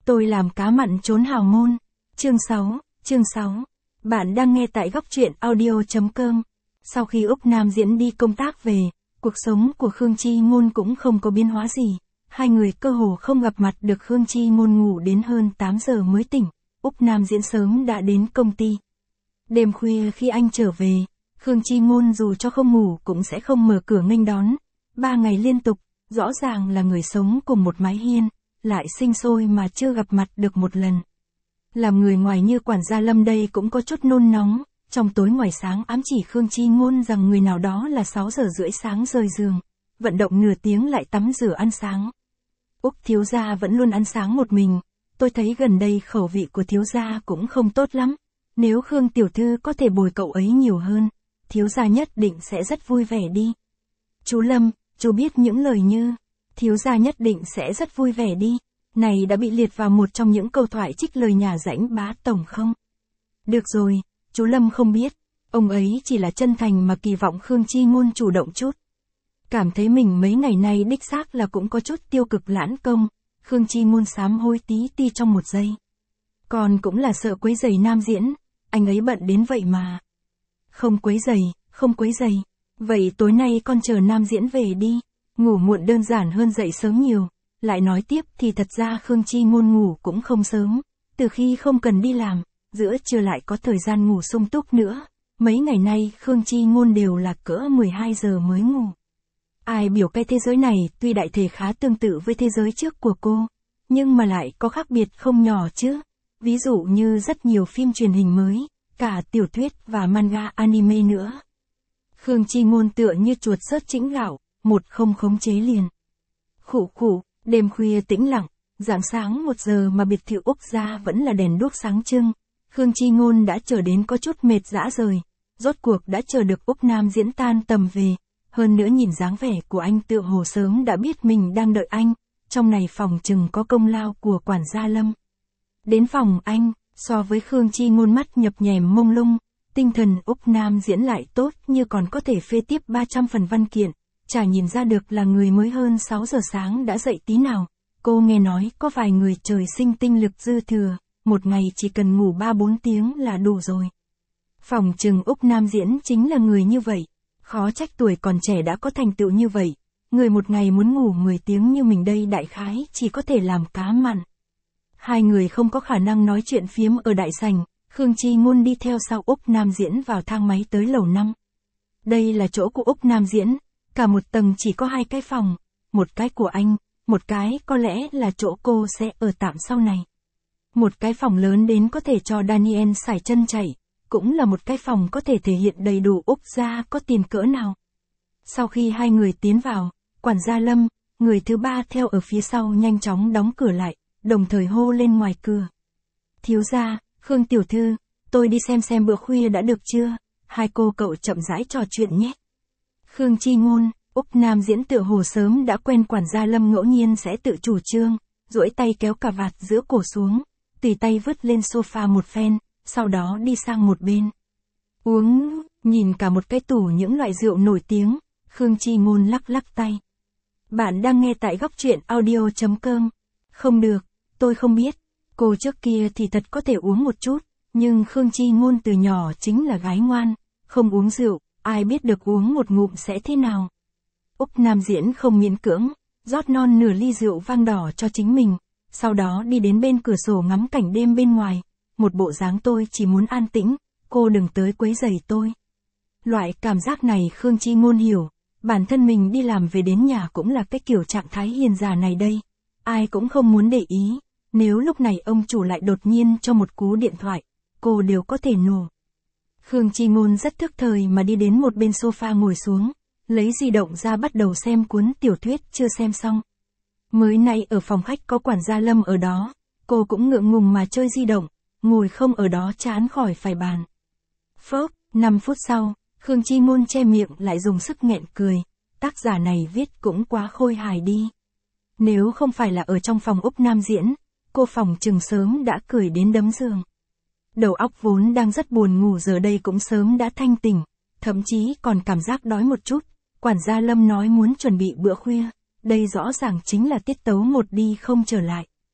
Tôi làm cá mặn trốn hào môn. Chương 6. Bạn đang nghe tại góc truyện audio.com. Sau khi Úc Nam Diễn đi công tác về, cuộc sống của Khương Chi Ngôn cũng không có biến hóa gì. Hai người cơ hồ không gặp mặt được. Khương Chi Ngôn ngủ đến hơn 8 giờ mới tỉnh. Úc Nam Diễn sớm đã đến công ty. Đêm khuya khi anh trở về, Khương Chi Ngôn dù cho không ngủ cũng sẽ không mở cửa nghênh đón. 3 ngày liên tục, rõ ràng là người sống cùng một mái hiên, lại sinh sôi mà chưa gặp mặt được một lần. Làm người ngoài như quản gia Lâm đây cũng có chút nôn nóng, trong tối ngoài sáng ám chỉ Khương Chi Ngôn rằng người nào đó là 6 giờ rưỡi sáng rời giường, vận động nửa tiếng lại tắm rửa ăn sáng. Úc thiếu gia vẫn luôn ăn sáng một mình, tôi thấy gần đây khẩu vị của thiếu gia cũng không tốt lắm, nếu Khương tiểu thư có thể bồi cậu ấy nhiều hơn, thiếu gia nhất định sẽ rất vui vẻ đi. Chú Lâm, chú biết những lời như, thiếu gia nhất định sẽ rất vui vẻ đi, này đã bị liệt vào một trong những câu thoại trích lời nhà rãnh bá tổng không? Được rồi, chú Lâm không biết, ông ấy chỉ là chân thành mà kỳ vọng Khương Chi Ngôn chủ động chút. Cảm thấy mình mấy ngày nay đích xác là cũng có chút tiêu cực lãng công, Khương Chi Ngôn sám hối tí ti trong một giây. Còn cũng là sợ quấy rầy Nam Diễn, anh ấy bận đến vậy mà. Không quấy rầy, vậy tối nay con chờ Nam Diễn về đi, ngủ muộn đơn giản hơn dậy sớm nhiều. Lại nói tiếp thì thật ra Khương Chi Ngôn ngủ cũng không sớm, từ khi không cần đi làm, giữa trưa lại có thời gian ngủ sung túc nữa. Mấy ngày nay Khương Chi Ngôn đều là cỡ 12 giờ mới ngủ. Ai biểu cái thế giới này tuy đại thể khá tương tự với thế giới trước của cô, nhưng mà lại có khác biệt không nhỏ chứ. Ví dụ như rất nhiều phim truyền hình mới, cả tiểu thuyết và manga anime nữa. Khương Chi Ngôn tựa như chuột sớt chĩnh gạo, một không khống chế liền. Khụ, đêm khuya tĩnh lặng, rạng sáng 1 giờ mà biệt thự Úc gia vẫn là đèn đuốc sáng trưng. Khương Chi Ngôn đã chờ đến có chút mệt dã rời, rốt cuộc đã chờ được Úc Nam Diễn tan tầm về. Hơn nữa nhìn dáng vẻ của anh tựa hồ sớm đã biết mình đang đợi anh, trong này phòng chừng có công lao của quản gia Lâm. Đến phòng anh, so với Khương Chi Ngôn mắt nhập nhèm mông lung, tinh thần Úc Nam Diễn lại tốt như còn có thể phê tiếp 300 phần văn kiện, chả nhìn ra được là người mới hơn 6 giờ sáng đã dậy tí nào. Cô nghe nói có vài người trời sinh tinh lực dư thừa, một ngày chỉ cần ngủ 3-4 tiếng là đủ rồi. Phòng chừng Úc Nam Diễn chính là người như vậy, khó trách tuổi còn trẻ đã có thành tựu như vậy. Người một ngày muốn ngủ 10 tiếng như mình đây đại khái chỉ có thể làm cá mặn. Hai người không có khả năng nói chuyện phiếm ở đại sảnh, Khương Chi Ngôn đi theo sau Úc Nam Diễn vào thang máy tới lầu 5. Đây là chỗ của Úc Nam Diễn, cả một tầng chỉ có 2 cái phòng, một cái của anh, một cái có lẽ là chỗ cô sẽ ở tạm sau này. Một cái phòng lớn đến có thể cho Daniel sải chân chạy, cũng là một cái phòng có thể thể hiện đầy đủ Úc gia có tiền cỡ nào. Sau khi hai người tiến vào, quản gia Lâm, người thứ ba theo ở phía sau nhanh chóng đóng cửa lại, đồng thời hô lên ngoài cửa. Thiếu gia, Khương tiểu thư, tôi đi xem bữa khuya đã được chưa, hai cô cậu chậm rãi trò chuyện nhé. Khương Chi Ngôn, Úc Nam Diễn tựa hồ sớm đã quen quản gia Lâm ngẫu nhiên sẽ tự chủ trương, duỗi tay kéo cà vạt giữa cổ xuống, tùy tay vứt lên sofa một phen, sau đó đi sang một bên. Uống, nhìn cả một cái tủ những loại rượu nổi tiếng, Khương Chi Ngôn lắc tay. Bạn đang nghe tại góc truyện audio.com. Không được, tôi không biết. Cô trước kia thì thật có thể uống một chút, nhưng Khương Chi Ngôn từ nhỏ chính là gái ngoan, không uống rượu, ai biết được uống một ngụm sẽ thế nào. Úc Nam Diễn không miễn cưỡng, rót non nửa ly rượu vang đỏ cho chính mình, sau đó đi đến bên cửa sổ ngắm cảnh đêm bên ngoài, một bộ dáng tôi chỉ muốn an tĩnh, cô đừng tới quấy rầy tôi. Loại cảm giác này Khương Chi Ngôn hiểu, bản thân mình đi làm về đến nhà cũng là cái kiểu trạng thái hiền giả này đây, ai cũng không muốn để ý, nếu lúc này ông chủ lại đột nhiên cho một cú điện thoại, cô đều có thể nổ. Khương Chi Ngôn rất thức thời mà đi đến một bên sofa ngồi xuống, lấy di động ra bắt đầu xem cuốn tiểu thuyết chưa xem xong. Mới nay ở phòng khách có quản gia Lâm ở đó, cô cũng ngượng ngùng mà chơi di động, ngồi không ở đó chán khỏi phải bàn. Phốc, 5 phút sau, Khương Chi Ngôn che miệng lại dùng sức nghẹn cười, tác giả này viết cũng quá khôi hài đi. Nếu không phải là ở trong phòng Úc Nam Diễn, cô phòng chừng sớm đã cười đến đấm giường. Đầu óc vốn đang rất buồn ngủ giờ đây cũng sớm đã thanh tỉnh, thậm chí còn cảm giác đói một chút. Quản gia Lâm nói muốn chuẩn bị bữa khuya, đây rõ ràng chính là tiết tấu một đi không trở lại.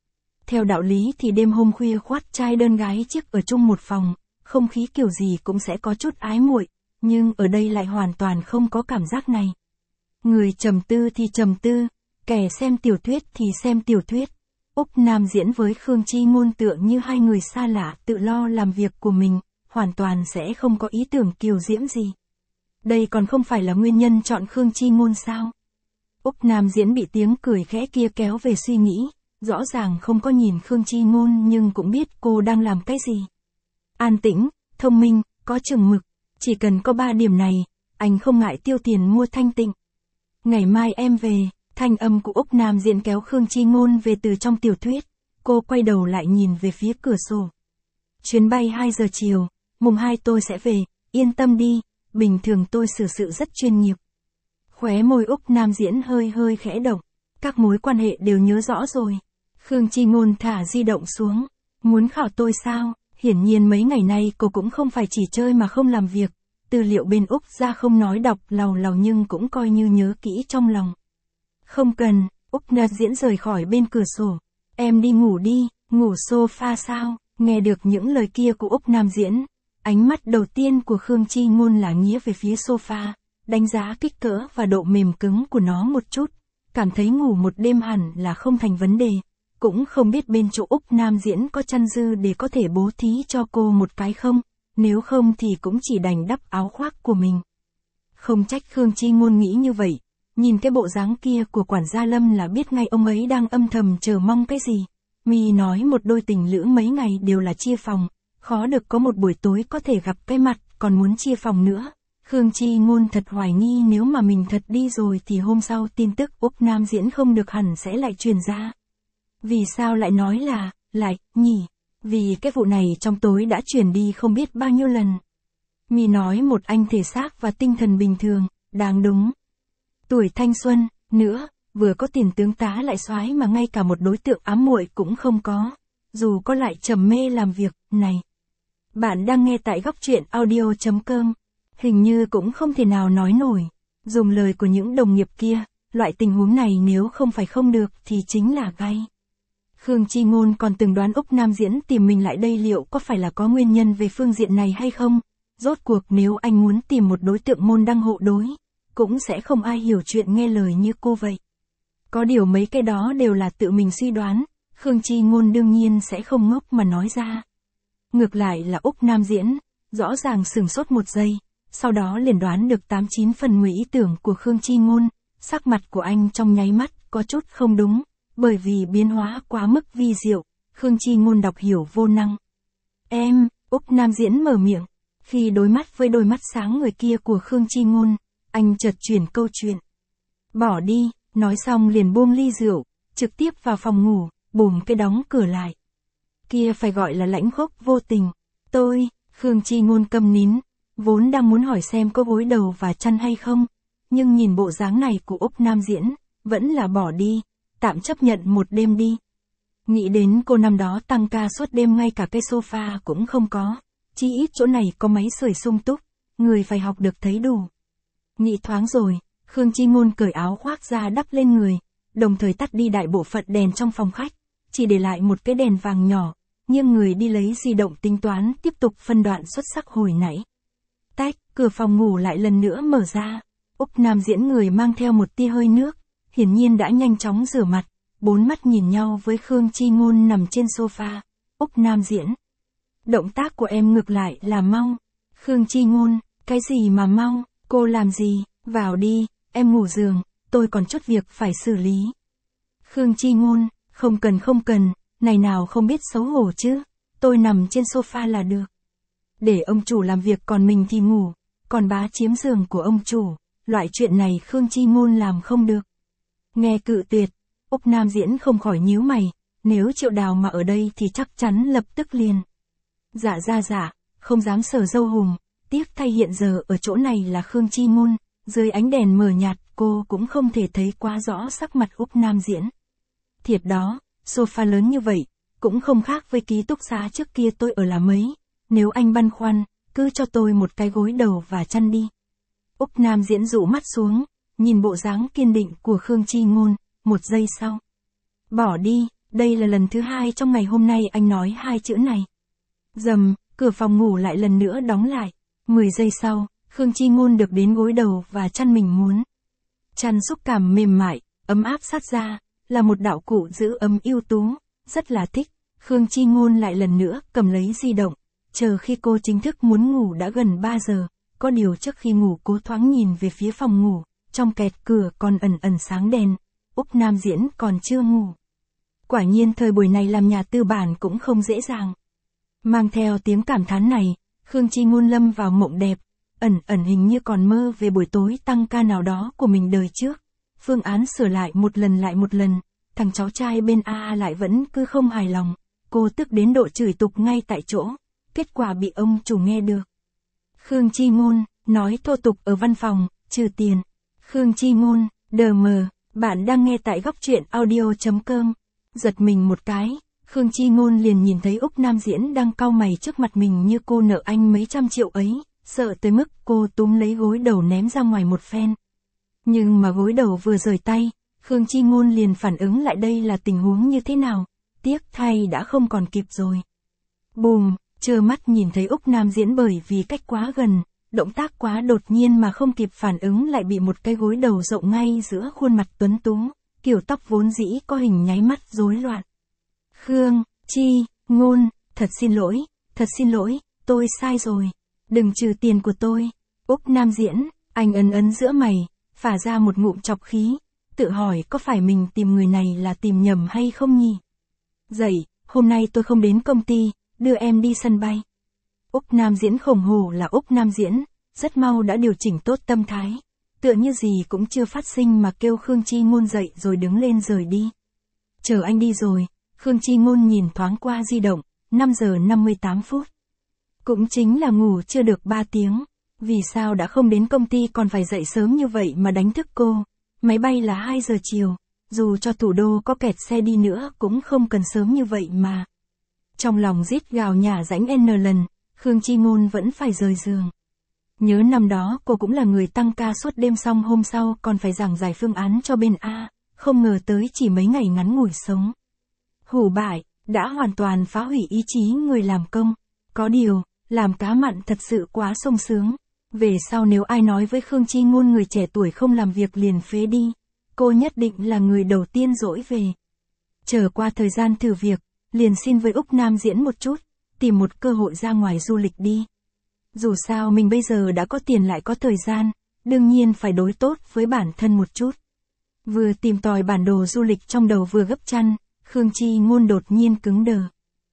Theo đạo lý thì đêm hôm khuya khoắt trai đơn gái chiếc ở chung một phòng, không khí kiểu gì cũng sẽ có chút ái muội, nhưng ở đây lại hoàn toàn không có cảm giác này. Người trầm tư thì trầm tư, kẻ xem tiểu thuyết thì xem tiểu thuyết. Úc Nam diễn với Khương Chi Ngôn tựa như hai người xa lạ tự lo làm việc của mình, hoàn toàn sẽ không có ý tưởng kiều diễm gì. Đây còn không phải là nguyên nhân chọn Khương Chi Ngôn sao? Úc Nam diễn bị tiếng cười khẽ kia kéo về suy nghĩ, rõ ràng không có nhìn Khương Chi Ngôn nhưng cũng biết cô đang làm cái gì. An tĩnh, thông minh, có chừng mực, chỉ cần có 3 điểm này, anh không ngại tiêu tiền mua thanh tịnh. Ngày mai em về, thanh âm của Úc Nam diễn kéo Khương Chi Ngôn về từ trong tiểu thuyết, cô quay đầu lại nhìn về phía cửa sổ. Chuyến bay 2 giờ chiều, mùng 2 tôi sẽ về, yên tâm đi, bình thường tôi xử sự rất chuyên nghiệp. Khóe môi Úc Nam diễn hơi hơi khẽ động, các mối quan hệ đều nhớ rõ rồi. Khương Chi Ngôn thả di động xuống, muốn khảo tôi sao? Hiển nhiên mấy ngày nay cô cũng không phải chỉ chơi mà không làm việc, tư liệu bên Úc ra không nói đọc làu làu nhưng cũng coi như nhớ kỹ trong lòng. Không cần, Úc Nam diễn rời khỏi bên cửa sổ, em đi ngủ đi, ngủ sofa sao? Nghe được những lời kia của Úc Nam diễn, ánh mắt đầu tiên của Khương Chi Ngôn là nghía về phía sofa, đánh giá kích cỡ và độ mềm cứng của nó một chút, cảm thấy ngủ một đêm hẳn là không thành vấn đề. Cũng không biết bên chỗ Úc Nam diễn có chăn dư để có thể bố thí cho cô một cái không, nếu không thì cũng chỉ đành đắp áo khoác của mình. Không trách Khương Chi Ngôn nghĩ như vậy, nhìn cái bộ dáng kia của quản gia Lâm là biết ngay ông ấy đang âm thầm chờ mong cái gì. Mi nói một đôi tình lữ mấy ngày đều là chia phòng, khó được có một buổi tối có thể gặp cái mặt, còn muốn chia phòng nữa. Khương Chi Ngôn thật hoài nghi nếu mà mình thật đi rồi thì hôm sau tin tức Úc Nam diễn không được hẳn sẽ lại truyền ra. Vì sao lại nói là, lại, nhỉ? Vì cái vụ này trong tối đã truyền đi không biết bao nhiêu lần. Mi nói một anh thể xác và tinh thần bình thường, đáng đúng. Tuổi thanh xuân, nữa, vừa có tiền tướng tá lại soái mà ngay cả một đối tượng ám muội cũng không có. Dù có lại trầm mê làm việc, này. Bạn đang nghe tại góc truyện audio.com. Hình như cũng không thể nào nói nổi. Dùng lời của những đồng nghiệp kia, loại tình huống này nếu không phải không được thì chính là gay. Khương Chi Ngôn còn từng đoán Úc Nam diễn tìm mình lại đây liệu có phải là có nguyên nhân về phương diện này hay không? Rốt cuộc nếu anh muốn tìm một đối tượng môn đăng hộ đối, cũng sẽ không ai hiểu chuyện nghe lời như cô vậy. Có điều mấy cái đó đều là tự mình suy đoán, Khương Chi Ngôn đương nhiên sẽ không ngốc mà nói ra. Ngược lại là Úc Nam diễn, rõ ràng sửng sốt một giây, sau đó liền đoán được 89 phần 10 ý tưởng của Khương Chi Ngôn, sắc mặt của anh trong nháy mắt có chút không đúng. Bởi vì biến hóa quá mức vi diệu, Khương Chi Ngôn đọc hiểu vô năng. Em, Úc Nam diễn mở miệng. Khi đối mắt với đôi mắt sáng người kia của Khương Chi Ngôn, anh chợt chuyển câu chuyện. Bỏ đi, nói xong liền buông ly rượu, trực tiếp vào phòng ngủ, bùm cái đóng cửa lại. Kia phải gọi là lãnh khốc vô tình. Tôi, Khương Chi Ngôn câm nín, vốn đang muốn hỏi xem có gối đầu và chăn hay không, nhưng nhìn bộ dáng này của Úc Nam diễn, vẫn là bỏ đi. Tạm chấp nhận một đêm đi. Nghĩ đến cô năm đó tăng ca suốt đêm ngay cả cái sofa cũng không có. Chỉ ít chỗ này có máy sưởi sung túc. Người phải học được thấy đủ. Nghĩ thoáng rồi, Khương Chi Ngôn cởi áo khoác ra đắp lên người. Đồng thời tắt đi đại bộ phận đèn trong phòng khách. Chỉ để lại một cái đèn vàng nhỏ. Nghiêng người đi lấy di động tính toán tiếp tục phân đoạn xuất sắc hồi nãy. Tách, cửa phòng ngủ lại lần nữa mở ra. Úc Nam diễn người mang theo một tia hơi nước. Hiển nhiên đã nhanh chóng rửa mặt, bốn mắt nhìn nhau với Khương Chi Ngôn nằm trên sofa. Úc Nam diễn. Động tác của em ngược lại là mau. Khương Chi Ngôn, cái gì mà mau, cô làm gì, vào đi, em ngủ giường, tôi còn chút việc phải xử lý. Khương Chi Ngôn, không cần, này nào không biết xấu hổ chứ, tôi nằm trên sofa là được. Để ông chủ làm việc còn mình thì ngủ, còn bá chiếm giường của ông chủ, loại chuyện này Khương Chi Ngôn làm không được. Nghe cự tuyệt, Úc Nam diễn không khỏi nhíu mày, nếu Triệu Đào mà ở đây thì chắc chắn lập tức liền. Dạ, không dám sờ dâu hùm, tiếc thay hiện giờ ở chỗ này là Khương Chi Ngôn, dưới ánh đèn mờ nhạt cô cũng không thể thấy quá rõ sắc mặt Úc Nam diễn. Thiệt đó, sofa lớn như vậy, cũng không khác với ký túc xá trước kia tôi ở là mấy, nếu anh băn khoăn, cứ cho tôi một cái gối đầu và chăn đi. Úc Nam diễn dụ mắt xuống. Nhìn bộ dáng kiên định của Khương Chi Ngôn, một giây sau. Bỏ đi, đây là lần thứ 2 trong ngày hôm nay anh nói 2 chữ này. Rầm, cửa phòng ngủ lại lần nữa đóng lại. 10 giây sau, Khương Chi Ngôn được đến gối đầu và chăn mình muốn. Chăn xúc cảm mềm mại, ấm áp sát da, là một đạo cụ giữ ấm ưu tú, rất là thích. Khương Chi Ngôn lại lần nữa cầm lấy di động, chờ khi cô chính thức muốn ngủ đã gần 3 giờ, có điều trước khi ngủ cô thoáng nhìn về phía phòng ngủ, trong kẹt cửa còn ẩn ẩn sáng đèn, Úc Nam Diễn còn chưa ngủ. Quả nhiên thời buổi này làm nhà tư bản cũng không dễ dàng. Mang theo tiếng cảm thán này, Khương Chi Ngôn lâm vào mộng đẹp, ẩn ẩn hình như còn mơ về buổi tối tăng ca nào đó của mình đời trước. Phương án sửa lại một lần, thằng cháu trai bên A lại vẫn cứ không hài lòng, cô tức đến độ chửi tục ngay tại chỗ, kết quả bị ông chủ nghe được. Khương Chi Ngôn, nói thô tục ở văn phòng, trừ tiền. Khương Chi Ngôn, DM, bạn đang nghe tại góc truyện audio.com. Giật mình một cái, Khương Chi Ngôn liền nhìn thấy Úc Nam Diễn đang cau mày trước mặt mình như cô nợ anh mấy trăm triệu ấy, sợ tới mức cô túm lấy gối đầu ném ra ngoài một phen. Nhưng mà gối đầu vừa rời tay, Khương Chi Ngôn liền phản ứng lại đây là tình huống như thế nào, tiếc thay đã không còn kịp rồi. Bùm, trơ mắt nhìn thấy Úc Nam Diễn bởi vì cách quá gần, động tác quá đột nhiên mà không kịp phản ứng lại bị một cái gối đầu rộng ngay giữa khuôn mặt tuấn tú, kiểu tóc vốn dĩ có hình nháy mắt rối loạn. Khương Chi Ngôn, thật xin lỗi, tôi sai rồi, đừng trừ tiền của tôi. Úc Nam Diễn, anh ấn giữa mày, phả ra một ngụm chọc khí, tự hỏi có phải mình tìm người này là tìm nhầm hay không nhỉ? Dậy, hôm nay tôi không đến công ty, đưa em đi sân bay. Úc Nam Diễn khổng hổ là Úc Nam Diễn, rất mau đã điều chỉnh tốt tâm thái, tựa như gì cũng chưa phát sinh mà kêu Khương Chi Ngôn dậy rồi đứng lên rời đi. Chờ anh đi rồi, Khương Chi Ngôn nhìn thoáng qua di động, 5 giờ 58 phút. Cũng chính là ngủ chưa được 3 tiếng, vì sao đã không đến công ty còn phải dậy sớm như vậy mà đánh thức cô, máy bay là 2 giờ chiều, dù cho thủ đô có kẹt xe đi nữa cũng không cần sớm như vậy mà. Trong lòng rít gào nhả rãnh N lần, Khương Chi Ngôn vẫn phải rời giường. Nhớ năm đó cô cũng là người tăng ca suốt đêm xong hôm sau còn phải giảng giải phương án cho bên A, không ngờ tới chỉ mấy ngày ngắn ngủi sống. Hủ bại, đã hoàn toàn phá hủy ý chí người làm công. Có điều, làm cá mặn thật sự quá sung sướng. Về sau nếu ai nói với Khương Chi Ngôn người trẻ tuổi không làm việc liền phế đi, cô nhất định là người đầu tiên dỗi về. Chờ qua thời gian thử việc, liền xin với Úc Nam Diễn một chút, tìm một cơ hội ra ngoài du lịch đi. Dù sao mình bây giờ đã có tiền lại có thời gian, đương nhiên phải đối tốt với bản thân một chút. Vừa tìm tòi bản đồ du lịch trong đầu vừa gấp chăn, Khương Chi Ngôn đột nhiên cứng đờ.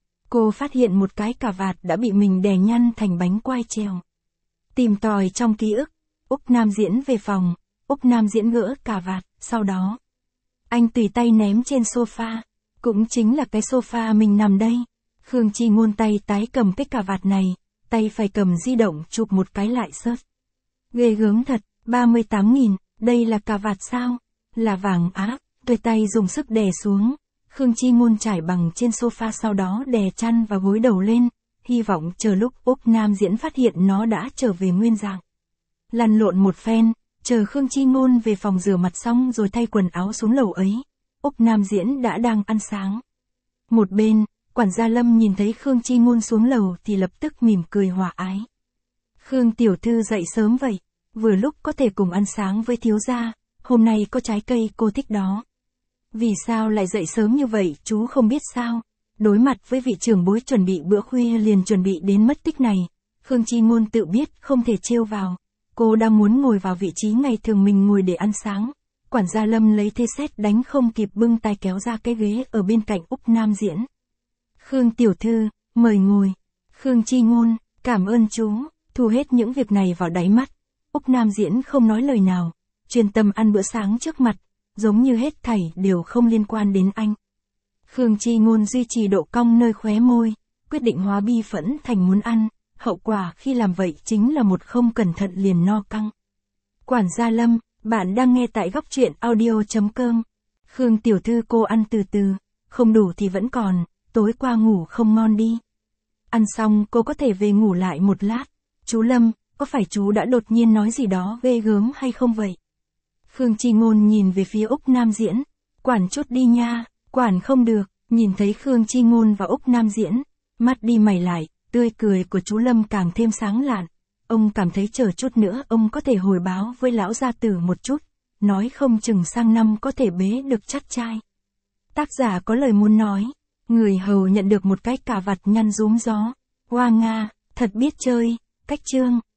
Cô phát hiện một cái cà vạt đã bị mình đè nhăn thành bánh quai treo. Tìm tòi trong ký ức, Úc Nam Diễn về phòng, Úc Nam Diễn gỡ cà vạt, sau đó anh tùy tay ném trên sofa, cũng chính là cái sofa mình nằm đây. Khương Chi Ngôn tay tái cầm cái cà vạt này, tay phải cầm di động chụp một cái lại search. Ghê gớm thật, 38.000, đây là cà vạt sao? Là vàng á, tôi tay dùng sức đè xuống. Khương Chi Ngôn trải bằng trên sofa sau đó đè chăn và gối đầu lên, hy vọng chờ lúc Úc Nam Diễn phát hiện nó đã trở về nguyên dạng. Lăn lộn một phen, chờ Khương Chi Ngôn về phòng rửa mặt xong rồi thay quần áo xuống lầu ấy, Úc Nam Diễn đã đang ăn sáng. Một bên, quản gia Lâm nhìn thấy Khương Chi Ngôn xuống lầu thì lập tức mỉm cười hòa ái. Khương tiểu thư dậy sớm vậy, vừa lúc có thể cùng ăn sáng với thiếu gia, hôm nay có trái cây cô thích đó. Vì sao lại dậy sớm như vậy chú không biết sao? Đối mặt với vị trưởng bối chuẩn bị bữa khuya liền chuẩn bị đến mất tích này, Khương Chi Ngôn tự biết không thể trêu vào. Cô đang muốn ngồi vào vị trí ngày thường mình ngồi để ăn sáng. Quản gia Lâm lấy thế sét đánh không kịp bưng tay kéo ra cái ghế ở bên cạnh Úc Nam Diễn. Khương tiểu thư, mời ngồi. Khương Chi Ngôn, cảm ơn chú, thu hết những việc này vào đáy mắt. Úc Nam Diễn không nói lời nào, chuyên tâm ăn bữa sáng trước mặt, giống như hết thảy đều không liên quan đến anh. Khương Chi Ngôn duy trì độ cong nơi khóe môi, quyết định hóa bi phẫn thành muốn ăn, hậu quả khi làm vậy chính là một không cẩn thận liền no căng. Quản gia Lâm, bạn đang nghe tại góc truyện audio.com. Khương tiểu thư cô ăn từ từ, không đủ thì vẫn còn, tối qua ngủ không ngon đi. Ăn xong cô có thể về ngủ lại một lát. Chú Lâm, có phải chú đã đột nhiên nói gì đó ghê gớm hay không vậy? Khương Chi Ngôn nhìn về phía Úc Nam Diễn, quản chút đi nha, quản không được, Nhìn thấy Khương Chi Ngôn và Úc Nam diễn, mắt đi mày lại, tươi cười của chú Lâm càng thêm sáng lạn. Ông cảm thấy chờ chút nữa ông có thể hồi báo với lão gia tử một chút, nói không chừng sang năm có thể bế được chắt trai. Tác giả có lời muốn nói, người hầu nhận được một cái cà vạt nhăn rúm gió. Hoa Nga, thật biết chơi, cách chương.